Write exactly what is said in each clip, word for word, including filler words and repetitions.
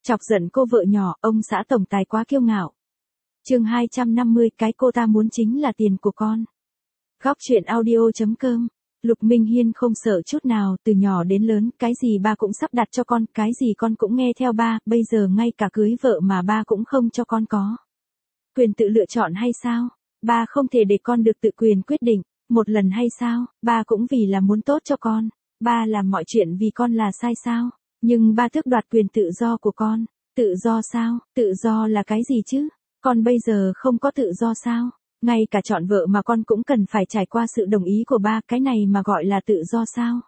Chọc giận cô vợ nhỏ, ông xã tổng tài quá kiêu ngạo. Chương hai trăm năm mươi, cái cô ta muốn chính là tiền của con. Góc truyện audio chấm com. Lục Minh Hiên không sợ chút nào, từ nhỏ đến lớn, cái gì ba cũng sắp đặt cho con, cái gì con cũng nghe theo ba, bây giờ ngay cả cưới vợ mà ba cũng không cho con có. Quyền tự lựa chọn hay sao? Ba không thể để con được tự quyền quyết định, một lần hay sao? Ba cũng vì là muốn tốt cho con. Ba làm mọi chuyện vì con là sai sao? Nhưng ba tước đoạt quyền tự do của con. Tự do sao? Tự do là cái gì chứ? Con bây giờ không có tự do sao? Ngay cả chọn vợ mà con cũng cần phải trải qua sự đồng ý của ba, cái này mà gọi là tự do sao?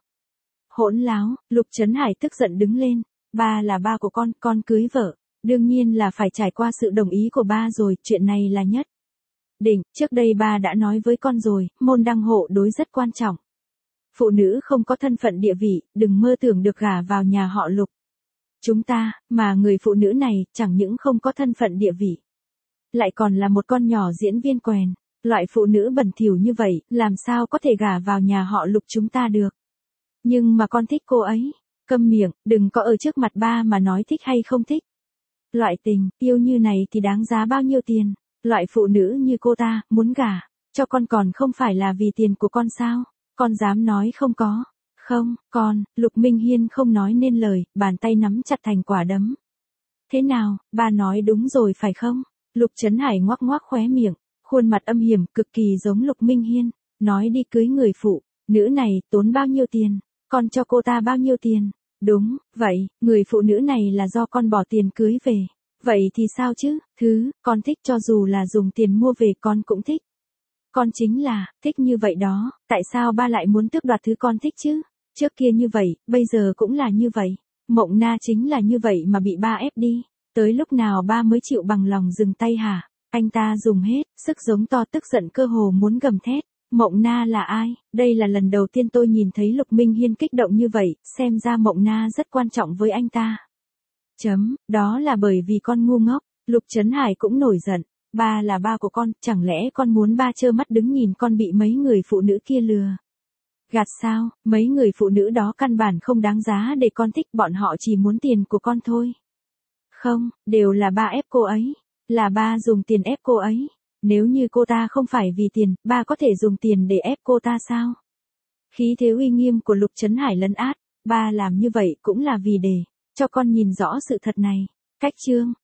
Hỗn láo, Lục Trấn Hải tức giận đứng lên. Ba là ba của con, con cưới vợ. Đương nhiên là phải trải qua sự đồng ý của ba rồi, chuyện này là nhất định, trước đây ba đã nói với con rồi, môn đăng hộ đối rất quan trọng. Phụ nữ không có thân phận địa vị, đừng mơ tưởng được gả vào nhà họ Lục. Chúng ta, mà người phụ nữ này, chẳng những không có thân phận địa vị, lại còn là một con nhỏ diễn viên quèn. Loại phụ nữ bẩn thỉu như vậy, làm sao có thể gả vào nhà họ Lục chúng ta được. Nhưng mà con thích cô ấy. Câm miệng, đừng có ở trước mặt ba mà nói thích hay không thích. Loại tình, yêu như này thì đáng giá bao nhiêu tiền. Loại phụ nữ như cô ta, muốn gả cho con còn không phải là vì tiền của con sao? Con dám nói không có? Không, con, Lục Minh Hiên không nói nên lời, bàn tay nắm chặt thành quả đấm. Thế nào, ba nói đúng rồi phải không? Lục Trấn Hải ngoác ngoác khóe miệng, khuôn mặt âm hiểm, cực kỳ giống Lục Minh Hiên. Nói đi cưới người phụ nữ này, tốn bao nhiêu tiền? Con cho cô ta bao nhiêu tiền? Đúng, vậy, người phụ nữ này là do con bỏ tiền cưới về. Vậy thì sao chứ, thứ, con thích cho dù là dùng tiền mua về con cũng thích. Con chính là, thích như vậy đó, tại sao ba lại muốn tước đoạt thứ con thích chứ? Trước kia như vậy, bây giờ cũng là như vậy. Mộng Na chính là như vậy mà bị ba ép đi. Tới lúc nào ba mới chịu bằng lòng dừng tay hả? Anh ta dùng hết, sức giống to tức giận cơ hồ muốn gầm thét. Mộng Na là ai? Đây là lần đầu tiên tôi nhìn thấy Lục Minh Hiên kích động như vậy, xem ra Mộng Na rất quan trọng với anh ta. Chấm, đó là bởi vì con ngu ngốc. Lục Trấn Hải cũng nổi giận. Ba là ba của con, chẳng lẽ con muốn ba trơ mắt đứng nhìn con bị mấy người phụ nữ kia lừa gạt sao? Mấy người phụ nữ đó căn bản không đáng giá để con thích, bọn họ chỉ muốn tiền của con thôi. Không, đều là ba ép cô ấy. Là ba dùng tiền ép cô ấy. Nếu như cô ta không phải vì tiền, ba có thể dùng tiền để ép cô ta sao? Khí thế uy nghiêm của Lục Trấn Hải lấn át. Ba làm như vậy cũng là vì để cho con nhìn rõ sự thật này. Cách chương,